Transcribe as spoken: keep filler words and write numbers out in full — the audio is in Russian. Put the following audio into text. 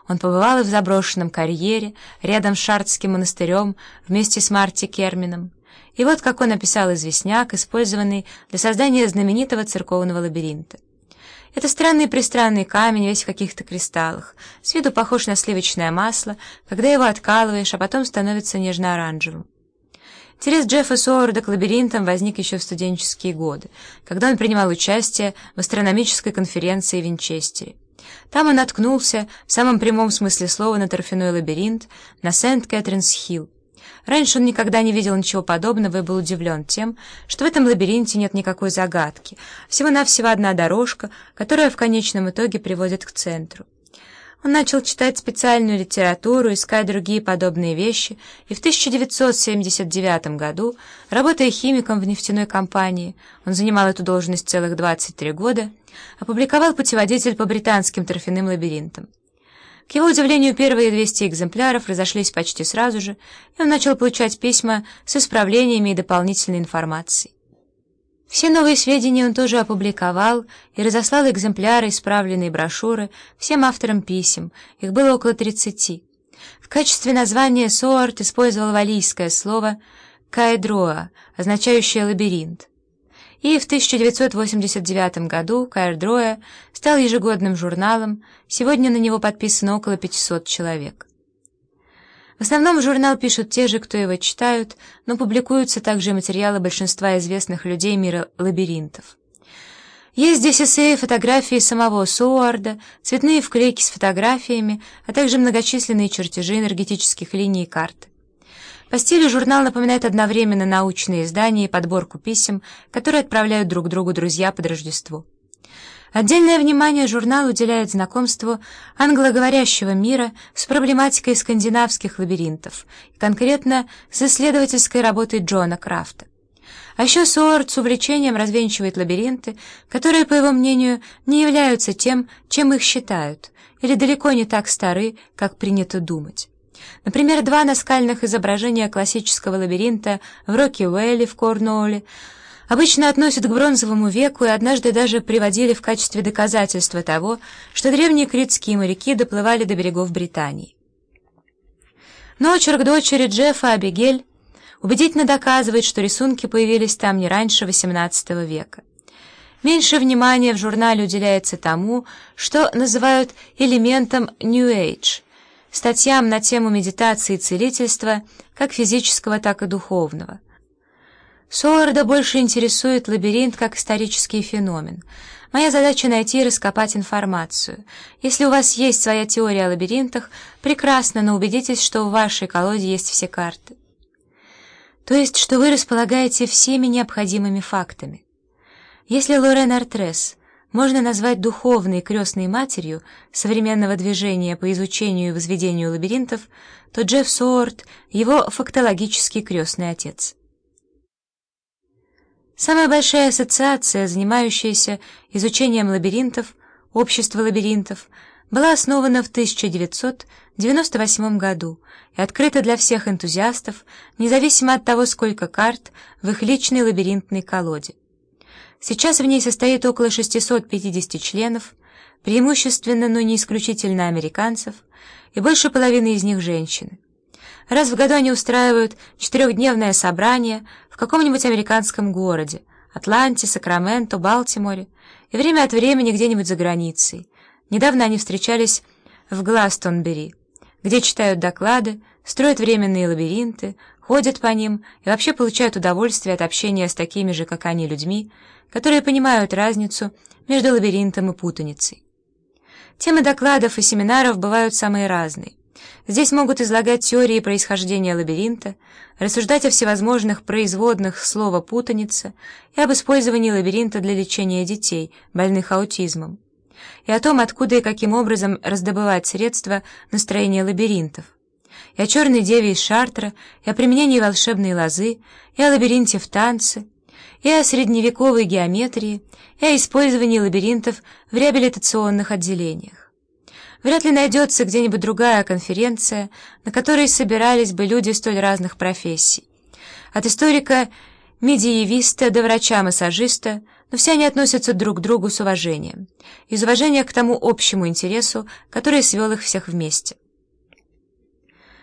Он побывал и в заброшенном карьере, рядом с Шардским монастырем, вместе с Марти Кермином. И вот как он описал известняк, использованный для создания знаменитого церковного лабиринта. Это странный-пристранный камень, весь в каких-то кристаллах, с виду похож на сливочное масло, когда его откалываешь, а потом становится нежно-оранжевым. Интерес Джеффа Соуарда к лабиринтам возник еще в студенческие годы, когда он принимал участие в астрономической конференции в Винчестере. Там он наткнулся, в самом прямом смысле слова, на торфяной лабиринт на Сент-Кэтринс-Хилл. Раньше он никогда не видел ничего подобного и был удивлен тем, что в этом лабиринте нет никакой загадки, всего-навсего одна дорожка, которая в конечном итоге приводит к центру. Он начал читать специальную литературу, искать другие подобные вещи, и в тысяча девятьсот семьдесят девятом году, работая химиком в нефтяной компании, он занимал эту должность целых двадцать три года, опубликовал путеводитель по британским торфяным лабиринтам. К его удивлению, первые двести экземпляров разошлись почти сразу же, и он начал получать письма с исправлениями и дополнительной информацией. Все новые сведения он тоже опубликовал и разослал экземпляры исправленной брошюры всем авторам писем, их было около тридцати. В качестве названия Соуард использовал валлийское слово «каэдроа», означающее «лабиринт». И в тысяча девятьсот восемьдесят девятом году «Каэдроа» стал ежегодным журналом, сегодня на него подписано около пятисот человек. В основном журнал пишут те же, кто его читают, но публикуются также и материалы большинства известных людей мира лабиринтов. Есть здесь эссе, фотографии самого Соуарда, цветные вклейки с фотографиями, а также многочисленные чертежи энергетических линий и карт. По стилю журнал напоминает одновременно научные издания и подборку писем, которые отправляют друг другу друзья под Рождество. Отдельное внимание журнал уделяет знакомству англоговорящего мира с проблематикой скандинавских лабиринтов, конкретно с исследовательской работой Джона Крафта. А еще Соуард с увлечением развенчивает лабиринты, которые, по его мнению, не являются тем, чем их считают, или далеко не так стары, как принято думать. Например, два наскальных изображения классического лабиринта в Рокки-Уэлле в Корнуолле обычно относят к бронзовому веку и однажды даже приводили в качестве доказательства того, что древние критские моряки доплывали до берегов Британии. Но очерк дочери Джеффа Абигель убедительно доказывает, что рисунки появились там не раньше восемнадцатого века. Меньше внимания в журнале уделяется тому, что называют элементом New Age, статьям на тему медитации и целительства, как физического, так и духовного. Соуарда больше интересует лабиринт как исторический феномен. Моя задача — найти и раскопать информацию. Если у вас есть своя теория о лабиринтах, прекрасно, но убедитесь, что в вашей колоде есть все карты. То есть, что вы располагаете всеми необходимыми фактами. Если Лорен Артрес можно назвать духовной крестной матерью современного движения по изучению и возведению лабиринтов, то Джефф Соуард — его фактологический крестный отец. Самая большая ассоциация, занимающаяся изучением лабиринтов, Общество лабиринтов, была основана в тысяча девятьсот девяносто восьмом году и открыта для всех энтузиастов, независимо от того, сколько карт в их личной лабиринтной колоде. Сейчас в ней состоит около шестисот пятидесяти членов, преимущественно, но не исключительно американцев, и больше половины из них женщины. Раз в году они устраивают четырехдневное собрание в каком-нибудь американском городе, Атланте, Сакраменто, Балтиморе, и время от времени где-нибудь за границей. Недавно они встречались в Гластонбери, где читают доклады, строят временные лабиринты, ходят по ним и вообще получают удовольствие от общения с такими же, как они, людьми, которые понимают разницу между лабиринтом и путаницей. Темы докладов и семинаров бывают самые разные. Здесь могут излагать теории происхождения лабиринта, рассуждать о всевозможных производных слова «путаница» и об использовании лабиринта для лечения детей, больных аутизмом, и о том, откуда и каким образом раздобывать средства на строение лабиринтов, и о черной деве из Шартра, и о применении волшебной лозы, и о лабиринте в танце, и о средневековой геометрии, и о использовании лабиринтов в реабилитационных отделениях. Вряд ли найдется где-нибудь другая конференция, на которой собирались бы люди столь разных профессий. От историка-медиевиста до врача-массажиста, но все они относятся друг к другу с уважением, из уважения к тому общему интересу, который свел их всех вместе.